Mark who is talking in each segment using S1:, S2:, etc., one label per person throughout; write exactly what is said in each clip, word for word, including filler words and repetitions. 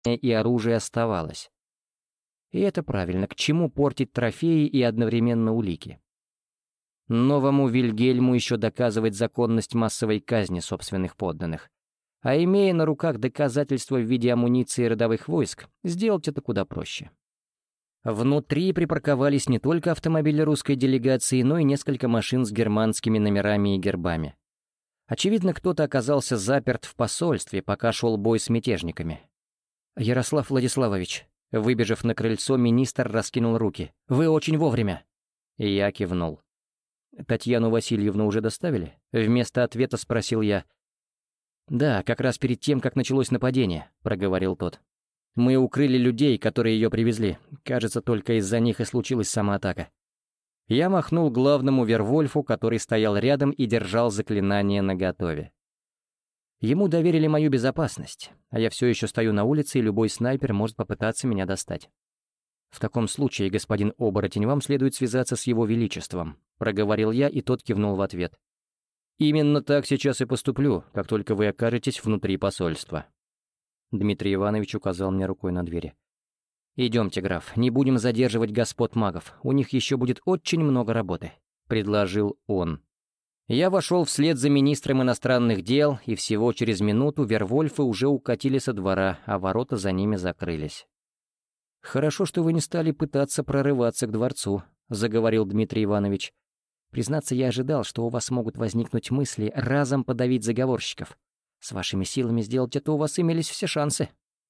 S1: и оружие оставалось. И это правильно, к чему портить трофеи и одновременно улики? Новому Вильгельму еще доказывать законность массовой казни собственных подданных. А имея на руках доказательства в виде амуниции родовых войск, сделать это куда проще. Внутри припарковались не только автомобили русской делегации, но и несколько машин с германскими номерами и гербами. Очевидно, кто-то оказался заперт в посольстве, пока шел бой с мятежниками. «Ярослав Владиславович», выбежав на крыльцо, министр раскинул руки. «Вы очень вовремя». И я кивнул. «Татьяну Васильевну уже доставили?» Вместо ответа спросил я. «Да, как раз перед тем, как началось нападение», — проговорил тот. «Мы укрыли людей, которые ее привезли. Кажется, только из-за них и случилась самоатака». Я махнул главному Вервольфу, который стоял рядом и держал заклинание наготове. Ему доверили мою безопасность, а я все еще стою на улице, и любой снайпер может попытаться меня достать. «В таком случае, господин оборотень, вам следует связаться с его величеством», — проговорил я, и тот кивнул в ответ. «Именно так сейчас и поступлю, как только вы окажетесь внутри посольства». Дмитрий Иванович указал мне рукой на двери. «Идемте, граф, не будем задерживать господ магов, у них еще будет очень много работы», — предложил он. Я вошел вслед за министром иностранных дел, и всего через минуту Вервольфы уже укатили со двора, а ворота за ними закрылись. «Хорошо, что вы не стали пытаться прорываться к дворцу», — заговорил Дмитрий Иванович. «Признаться, я ожидал, что у вас могут возникнуть мысли разом подавить заговорщиков. С вашими силами сделать это у вас имелись все шансы».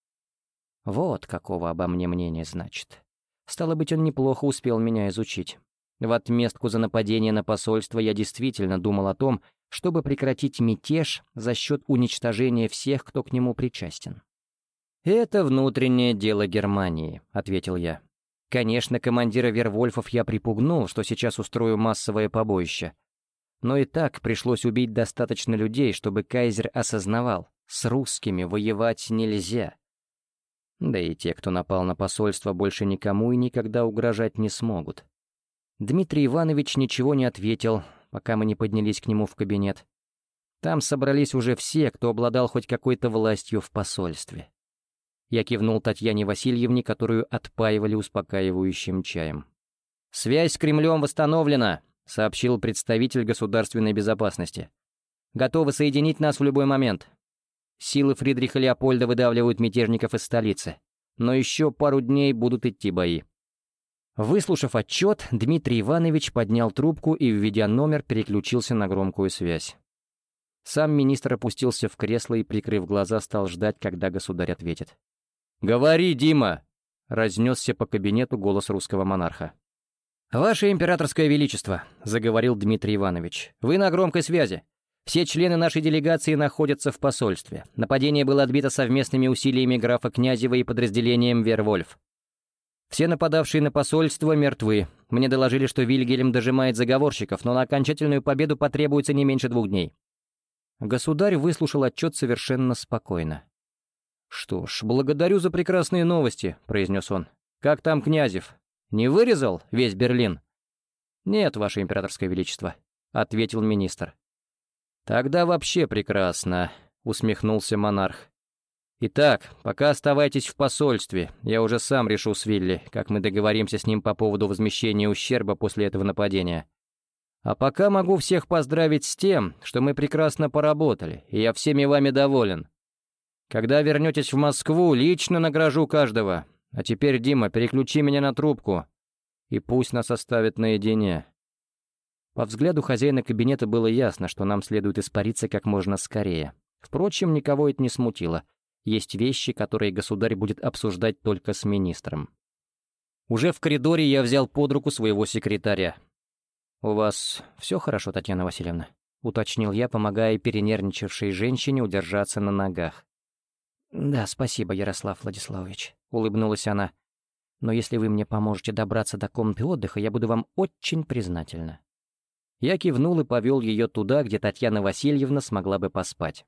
S1: Вот какого обо мне мнения, значит. Стало быть, он неплохо успел меня изучить. В отместку за нападение на посольство я действительно думал о том, чтобы прекратить мятеж за счет уничтожения всех, кто к нему причастен. «Это внутреннее дело Германии», — ответил я. «Конечно, командира Вервольфов я припугнул, что сейчас устрою массовое побоище. Но и так пришлось убить достаточно людей, чтобы кайзер осознавал, с русскими воевать нельзя. Да и те, кто напал на посольство, больше никому и никогда угрожать не смогут». Дмитрий Иванович ничего не ответил, пока мы не поднялись к нему в кабинет. Там собрались уже все, кто обладал хоть какой-то властью в посольстве. Я кивнул Татьяне Васильевне, которую отпаивали успокаивающим чаем. «Связь с Кремлем восстановлена», — сообщил представитель государственной безопасности. «Готовы соединить нас в любой момент. Силы Фридриха Леопольда выдавливают мятежников из столицы, но еще пару дней будут идти бои». Выслушав отчет, Дмитрий Иванович поднял трубку и, введя номер, переключился на громкую связь. Сам министр опустился в кресло и, прикрыв глаза, стал ждать, когда государь ответит. «Говори, Дима!» — разнесся по кабинету голос русского монарха. «Ваше императорское величество», — заговорил Дмитрий Иванович, — «вы на громкой связи. Все члены нашей делегации находятся в посольстве. Нападение было отбито совместными усилиями графа Князева и подразделением Вервольф. Все нападавшие на посольство мертвы. Мне доложили, что Вильгельм дожимает заговорщиков, но на окончательную победу потребуется не меньше двух дней». Государь выслушал отчет совершенно спокойно. «Что ж, благодарю за прекрасные новости», — произнес он. «Как там Князев? Не вырезал весь Берлин?» «Нет, ваше императорское величество», — ответил министр. «Тогда вообще прекрасно», — усмехнулся монарх. «Итак, пока оставайтесь в посольстве, я уже сам решу с Вилли, как мы договоримся с ним по поводу возмещения ущерба после этого нападения. А пока могу всех поздравить с тем, что мы прекрасно поработали, и я всеми вами доволен. Когда вернетесь в Москву, лично награжу каждого. А теперь, Дима, переключи меня на трубку, и пусть нас оставят наедине». По взгляду хозяина кабинета было ясно, что нам следует испариться как можно скорее. Впрочем, никого это не смутило. Есть вещи, которые государь будет обсуждать только с министром. Уже в коридоре я взял под руку своего секретаря. «У вас все хорошо, Татьяна Васильевна?» — уточнил я, помогая перенервничавшей женщине удержаться на ногах. «Да, спасибо, Ярослав Владиславович», — улыбнулась она. «Но если вы мне поможете добраться до комнаты отдыха, я буду вам очень признательна». Я кивнул и повел ее туда, где Татьяна Васильевна смогла бы поспать.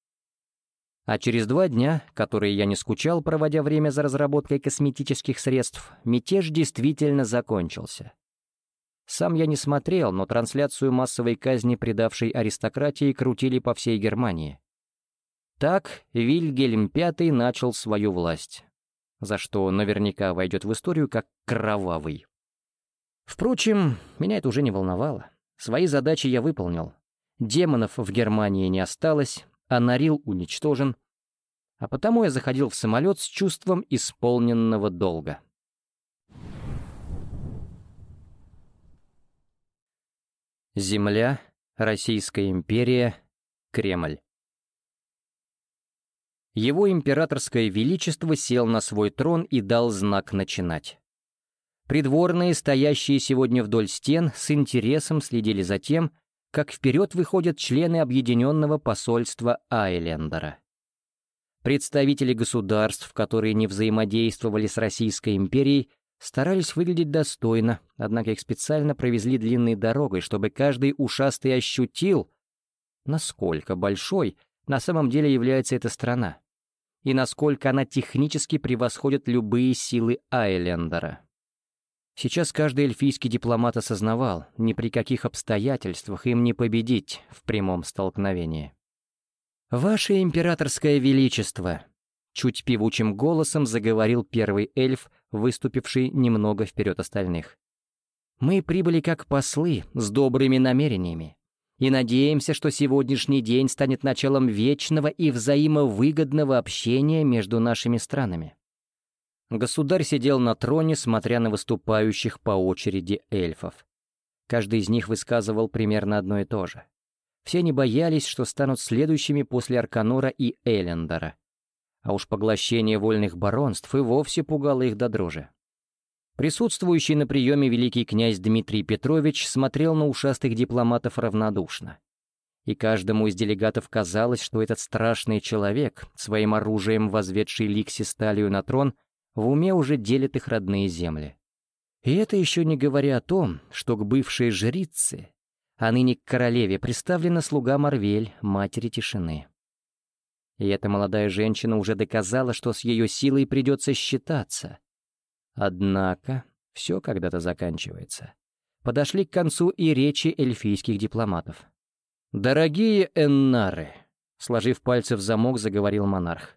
S1: А через два дня, которые я не скучал, проводя время за разработкой косметических средств, мятеж действительно закончился. Сам я не смотрел, но трансляцию массовой казни предавшей аристократии крутили по всей Германии. Так Вильгельм Пятый начал свою власть, за что наверняка войдет в историю как кровавый. Впрочем, меня это уже не волновало. Свои задачи я выполнил. Демонов в Германии не осталось, а Норил уничтожен, а потому я заходил в самолет с чувством исполненного долга. Земля, Российская империя, Кремль. Его императорское величество сел на свой трон и дал знак начинать. Придворные, стоящие сегодня вдоль стен, с интересом следили за тем, как вперед выходят члены объединенного посольства Айлендера. Представители государств, которые не взаимодействовали с Российской империей, старались выглядеть достойно, однако их специально провезли длинной дорогой, чтобы каждый ушастый ощутил, насколько большой на самом деле является эта страна, и насколько она технически превосходит любые силы Айлендера. Сейчас каждый эльфийский дипломат осознавал, ни при каких обстоятельствах им не победить в прямом столкновении. «Ваше императорское величество», — чуть певучим голосом заговорил первый эльф, выступивший немного вперед остальных. «Мы прибыли как послы с добрыми намерениями и надеемся, что сегодняшний день станет началом вечного и взаимовыгодного общения между нашими странами». Государь сидел на троне, смотря на выступающих по очереди эльфов. Каждый из них высказывал примерно одно и то же. Все они боялись, что станут следующими после Арканора и Элендера. А уж поглощение вольных баронств и вовсе пугало их до дрожи. Присутствующий на приеме великий князь Дмитрий Петрович смотрел на ушастых дипломатов равнодушно. И каждому из делегатов казалось, что этот страшный человек, своим оружием возведший Ликси Сталию на трон, в уме уже делит их родные земли. И это еще не говоря о том, что к бывшей жрице, а ныне к королеве, представлена слуга Марвель, матери тишины. И эта молодая женщина уже доказала, что с ее силой придется считаться. Однако все когда-то заканчивается. Подошли к концу и речи эльфийских дипломатов. «Дорогие эннары», — сложив пальцы в замок, заговорил монарх,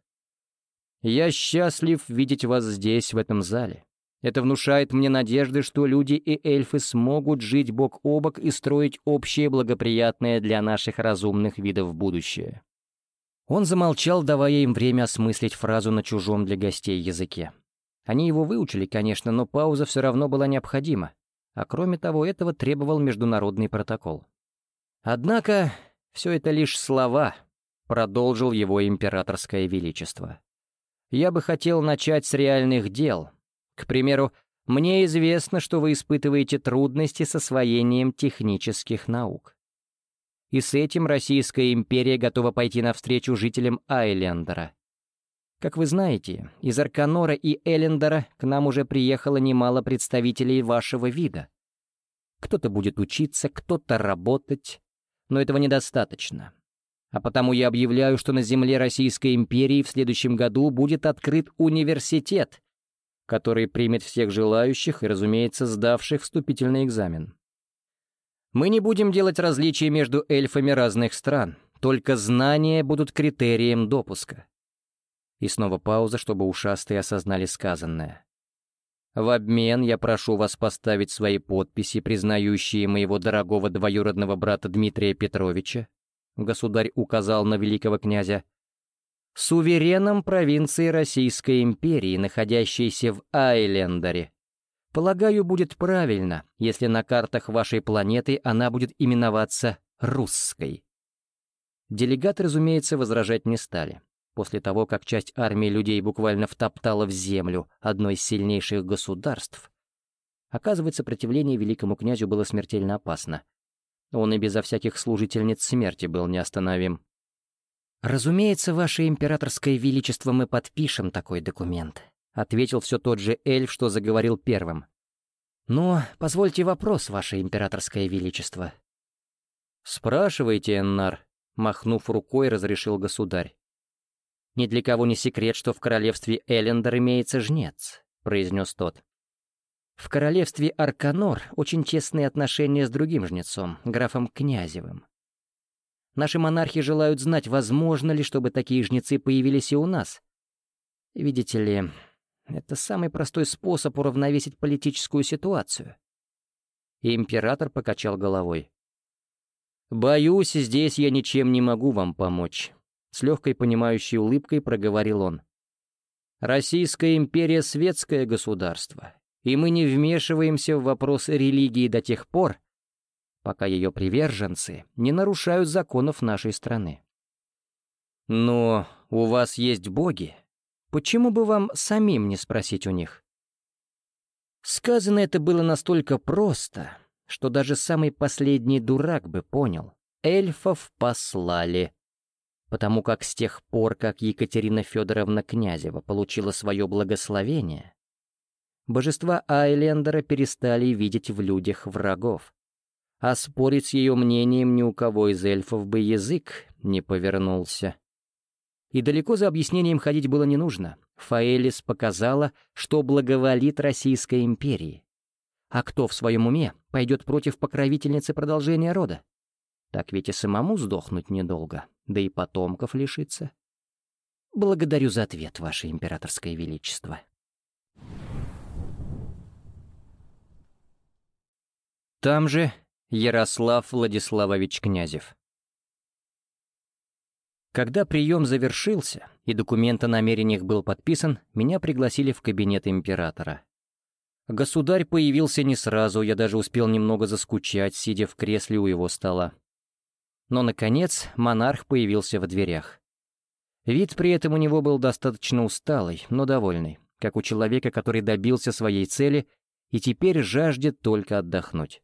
S1: «я счастлив видеть вас здесь, в этом зале. Это внушает мне надежды, что люди и эльфы смогут жить бок о бок и строить общее благоприятное для наших разумных видов будущее». Он замолчал, давая им время осмыслить фразу на чужом для гостей языке. Они его выучили, конечно, но пауза все равно была необходима, а кроме того, этого требовал международный протокол. «Однако все это лишь слова», — продолжил его императорское величество. «Я бы хотел начать с реальных дел. К примеру, мне известно, что вы испытываете трудности с освоением технических наук. И с этим Российская империя готова пойти навстречу жителям Айлендера. Как вы знаете, из Арканора и Элендера к нам уже приехало немало представителей вашего вида. Кто-то будет учиться, кто-то работать, но этого недостаточно. А потому я объявляю, что на земле Российской империи в следующем году будет открыт университет, который примет всех желающих и, разумеется, сдавших вступительный экзамен. Мы не будем делать различия между эльфами разных стран, только знания будут критерием допуска». И снова пауза, чтобы ушастые осознали сказанное. «В обмен я прошу вас поставить свои подписи, признающие моего дорогого двоюродного брата Дмитрия Петровича», государь указал на великого князя, «сувереном провинции Российской империи, находящейся в Айлендере. Полагаю, будет правильно, если на картах вашей планеты она будет именоваться Русской». Делегаты, разумеется, возражать не стали. После того, как часть армии людей буквально втоптала в землю одно из сильнейших государств, оказывать сопротивление великому князю было смертельно опасно. Он и безо всяких служительниц смерти был неостановим. «Разумеется, ваше императорское величество, мы подпишем такой документ», ответил все тот же эльф, что заговорил первым. «Но позвольте вопрос, ваше императорское величество». «Спрашивайте, Эннар», махнув рукой, разрешил государь. «Ни для кого не секрет, что в королевстве Элендер имеется жнец», — произнес тот. «В королевстве Арканор очень честные отношения с другим жнецом, графом Князевым. Наши монархи желают знать, возможно ли, чтобы такие жнецы появились и у нас. Видите ли, это самый простой способ уравновесить политическую ситуацию». И император покачал головой. «Боюсь, здесь я ничем не могу вам помочь», — с легкой понимающей улыбкой проговорил он. «Российская империя — светское государство, и мы не вмешиваемся в вопросы религии до тех пор, пока ее приверженцы не нарушают законов нашей страны. Но у вас есть боги. Почему бы вам самим не спросить у них?» Сказано это было настолько просто, что даже самый последний дурак бы понял. Эльфов послали. Потому как с тех пор, как Екатерина Федоровна Князева получила свое благословение, божества Айлендера перестали видеть в людях врагов, а спорить с ее мнением ни у кого из эльфов бы язык не повернулся. И далеко за объяснением ходить было не нужно. Фаэлис показала, что благоволит Российской империи. А кто в своем уме пойдет против покровительницы продолжения рода? Так ведь и самому сдохнуть недолго, да и потомков лишиться. Благодарю за ответ, Ваше Императорское Величество. Там же Ярослав Владиславович Князев. Когда прием завершился и документ о намерениях был подписан, меня пригласили в кабинет императора. Государь появился не сразу, я даже успел немного заскучать, сидя в кресле у его стола. Но, наконец, монарх появился в дверях. Вид при этом у него был достаточно усталый, но довольный, как у человека, который добился своей цели и теперь жаждет только отдохнуть.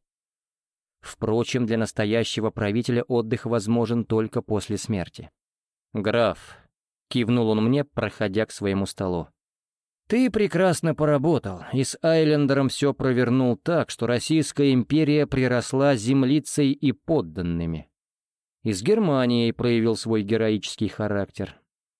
S1: Впрочем, для настоящего правителя отдых возможен только после смерти. «Граф», — кивнул он мне, проходя к своему столу, — «ты прекрасно поработал, и с Айлендером все провернул так, что Российская империя приросла землицей и подданными. И с Германией проявил свой героический характер.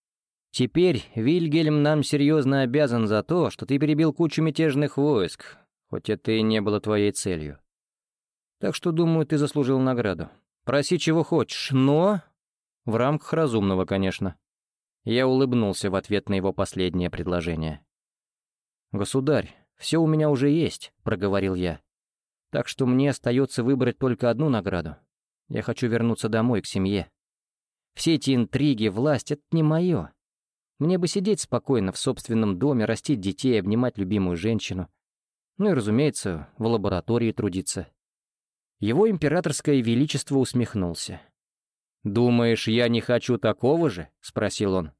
S1: Теперь Вильгельм нам серьезно обязан за то, что ты перебил кучу мятежных войск, хоть это и не было твоей целью. Так что, думаю, ты заслужил награду. Проси, чего хочешь, но... в рамках разумного, конечно». Я улыбнулся в ответ на его последнее предложение. «Государь, все у меня уже есть», — проговорил я. «Так что мне остается выбрать только одну награду. Я хочу вернуться домой, к семье. Все эти интриги, власть — это не мое. Мне бы сидеть спокойно в собственном доме, растить детей, обнимать любимую женщину. Ну и, разумеется, в лаборатории трудиться». Его императорское величество усмехнулся. «Думаешь, я не хочу такого же?» — спросил он.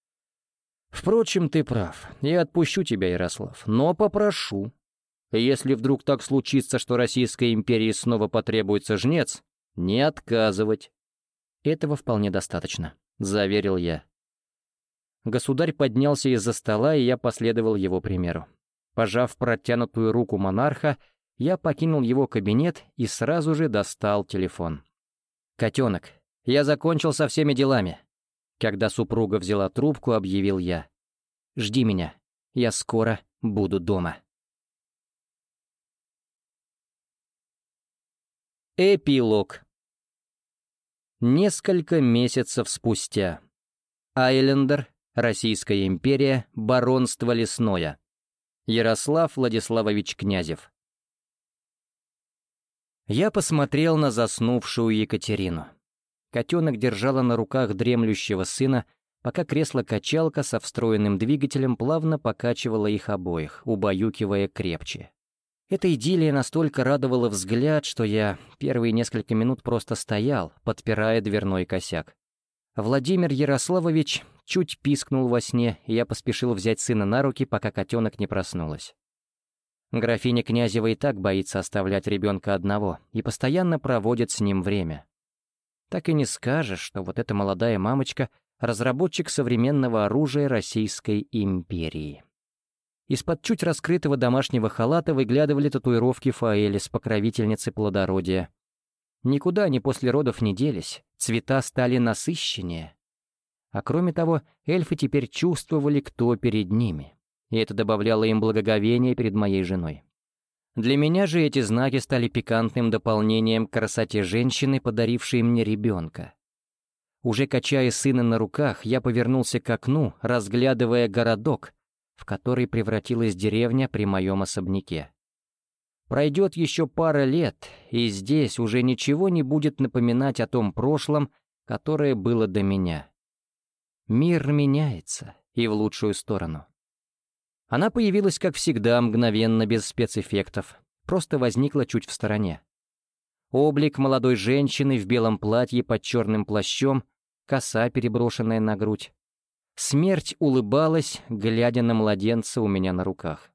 S1: «Впрочем, ты прав. Я отпущу тебя, Ярослав, но попрошу. Если вдруг так случится, что Российской империи снова потребуется жнец, не отказывать». «Этого вполне достаточно», — заверил я. Государь поднялся из-за стола, и я последовал его примеру. Пожав протянутую руку монарха, я покинул его кабинет и сразу же достал телефон. «Котенок, я закончил со всеми делами». Когда супруга взяла трубку, объявил я. «Жди меня, я скоро буду дома». Эпилог. Несколько месяцев спустя. Айлендер, Российская империя, баронство Лесное. Ярослав Владиславович Князев. Я посмотрел на заснувшую Екатерину. Котенок держала на руках дремлющего сына, пока кресло-качалка со встроенным двигателем плавно покачивала их обоих, убаюкивая крепче. Эта идиллия настолько радовала взгляд, что я первые несколько минут просто стоял, подпирая дверной косяк. Владимир Ярославович чуть пискнул во сне, и я поспешил взять сына на руки, пока котенок не проснулась. Графиня Князева и так боится оставлять ребенка одного и постоянно проводит с ним время. Так и не скажешь, что вот эта молодая мамочка — разработчик современного оружия Российской империи. Из-под чуть раскрытого домашнего халата выглядывали татуировки Фаэлис, покровительницы плодородия. Никуда они после родов не делись, цвета стали насыщеннее. А кроме того, эльфы теперь чувствовали, кто перед ними, и это добавляло им благоговения перед моей женой. Для меня же эти знаки стали пикантным дополнением к красоте женщины, подарившей мне ребенка. Уже качая сына на руках, я повернулся к окну, разглядывая городок, в который превратилась деревня при моем особняке. Пройдет еще пара лет, и здесь уже ничего не будет напоминать о том прошлом, которое было до меня. Мир меняется, и в лучшую сторону. Она появилась, как всегда, мгновенно, без спецэффектов, просто возникла чуть в стороне. Облик молодой женщины в белом платье под черным плащом, коса, переброшенная на грудь. Смерть улыбалась, глядя на младенца у меня на руках.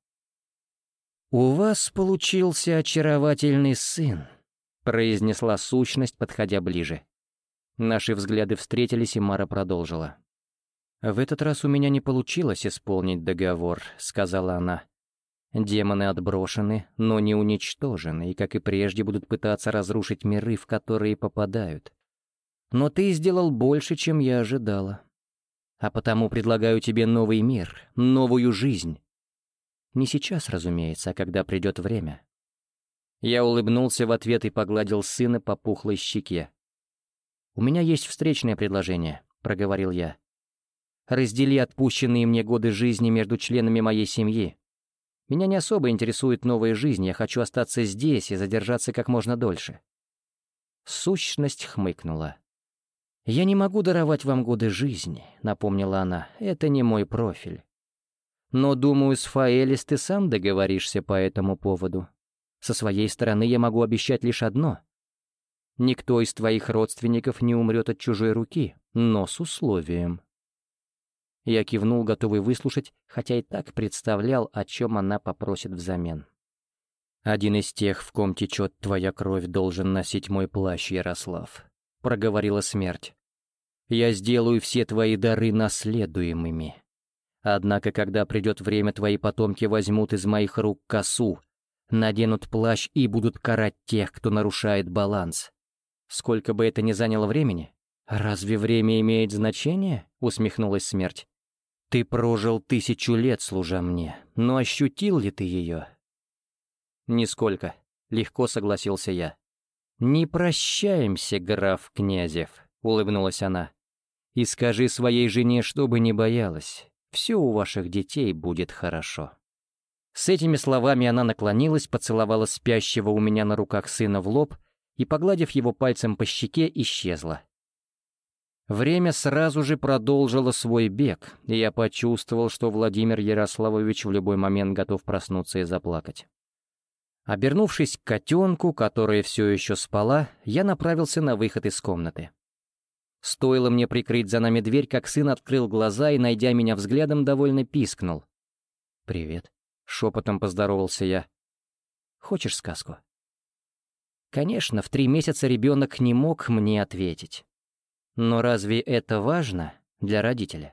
S1: «У вас получился очаровательный сын», — произнесла сущность, подходя ближе. Наши взгляды встретились, и Мара продолжила. «В этот раз у меня не получилось исполнить договор», — сказала она. «Демоны отброшены, но не уничтожены, и, как и прежде, будут пытаться разрушить миры, в которые попадают. Но ты сделал больше, чем я ожидала. А потому предлагаю тебе новый мир, новую жизнь. Не сейчас, разумеется, а когда придет время». Я улыбнулся в ответ и погладил сына по пухлой щеке. «У меня есть встречное предложение», — проговорил я. «Раздели отпущенные мне годы жизни между членами моей семьи. Меня не особо интересует новая жизнь, я хочу остаться здесь и задержаться как можно дольше». Сущность хмыкнула. «Я не могу даровать вам годы жизни», — напомнила она, — «это не мой профиль. Но, думаю, с Фаэлис ты сам договоришься по этому поводу. Со своей стороны я могу обещать лишь одно. Никто из твоих родственников не умрет от чужой руки, но с условием». Я кивнул, готовый выслушать, хотя и так представлял, о чем она попросит взамен. «Один из тех, в ком течет твоя кровь, должен носить мой плащ, Ярослав», — проговорила смерть. «Я сделаю все твои дары наследуемыми. Однако, когда придет время, твои потомки возьмут из моих рук косу, наденут плащ и будут карать тех, кто нарушает баланс. Сколько бы это ни заняло времени? Разве время имеет значение?» — усмехнулась смерть. «Ты прожил тысячу лет, служа мне, но ощутил ли ты ее?» «Нисколько», — легко согласился я. «Не прощаемся, граф Князев», — улыбнулась она. «И скажи своей жене, чтобы не боялась. Все у ваших детей будет хорошо». С этими словами она наклонилась, поцеловала спящего у меня на руках сына в лоб и, погладив его пальцем по щеке, исчезла. Время сразу же продолжило свой бег, и я почувствовал, что Владимир Ярославович в любой момент готов проснуться и заплакать. Обернувшись к котенку, которая все еще спала, я направился на выход из комнаты. Стоило мне прикрыть за нами дверь, как сын открыл глаза и, найдя меня взглядом, довольно пискнул. «Привет», — шепотом поздоровался я. «Хочешь сказку?» Конечно, в три месяца ребенок не мог мне ответить. Но разве это важно для родителя?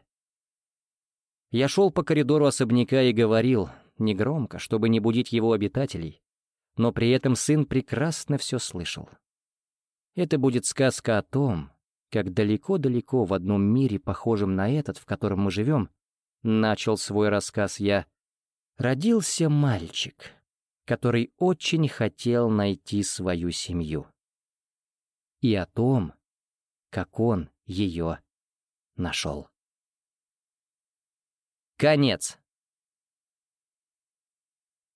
S1: Я шел по коридору особняка и говорил, негромко, чтобы не будить его обитателей, но при этом сын прекрасно все слышал. Это будет сказка о том, как далеко-далеко в одном мире, похожем на этот, в котором мы живем, начал свой рассказ я, родился мальчик, который очень хотел найти свою семью. И о том, как он ее нашел. Конец.